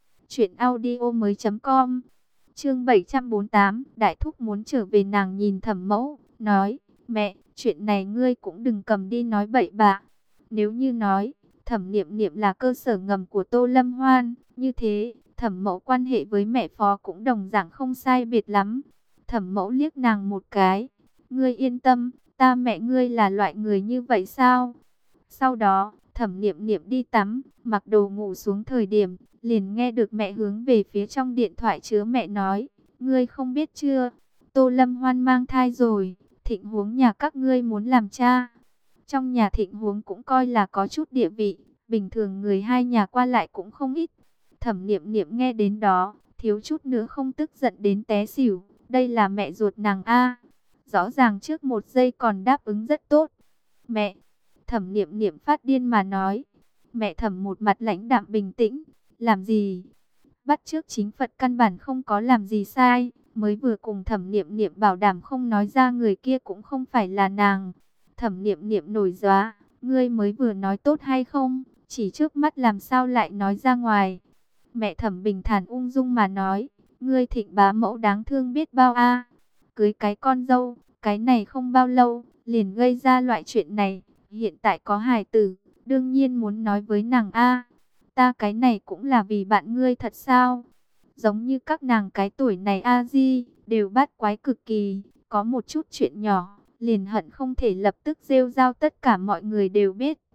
truyệnaudiomoi.com. Chương 748, Đại Thúc muốn trở về. Nàng nhìn Thẩm Mẫu, nói, mẹ, chuyện này ngươi cũng đừng cầm đi nói bậy bạ. Nếu như nói, Thẩm Niệm Niệm là cơ sở ngầm của Tô Lâm Hoan, như thế, Thẩm Mẫu quan hệ với mẹ phó cũng đồng dạng không sai biệt lắm. Thẩm Mẫu liếc nàng một cái, ngươi yên tâm, ta mẹ ngươi là loại người như vậy sao? Sau đó, Thẩm Niệm Niệm đi tắm, mặc đồ ngủ xuống thời điểm, liền nghe được mẹ hướng về phía trong điện thoại chứa mẹ nói, ngươi không biết chưa, Tô Lâm Hoan mang thai rồi, Thịnh Huống nhà các ngươi muốn làm cha. Trong nhà Thịnh Huống cũng coi là có chút địa vị, bình thường người hai nhà qua lại cũng không ít. Thẩm Niệm Niệm nghe đến đó, thiếu chút nữa không tức giận đến té xỉu, đây là mẹ ruột nàng a. Rõ ràng trước một giây còn đáp ứng rất tốt. Mẹ, Thẩm Niệm Niệm phát điên mà nói. Mẹ Thẩm một mặt lãnh đạm bình tĩnh, làm gì? Bắt chước chính Phật căn bản không có làm gì sai, mới vừa cùng Thẩm Niệm Niệm bảo đảm không nói ra người kia cũng không phải là nàng. Thẩm Niệm Niệm nổi gióa, ngươi mới vừa nói tốt hay không? Chỉ trước mắt làm sao lại nói ra ngoài? Mẹ Thẩm bình thản ung dung mà nói, ngươi Thịnh bá mẫu đáng thương biết bao a. Cưới cái con dâu, cái này không bao lâu, liền gây ra loại chuyện này, hiện tại có hài tử, đương nhiên muốn nói với nàng a. Ta cái này cũng là vì bạn ngươi thật sao? Giống như các nàng cái tuổi này a di, đều bát quái cực kỳ, có một chút chuyện nhỏ, liền hận không thể lập tức rêu rao tất cả mọi người đều biết.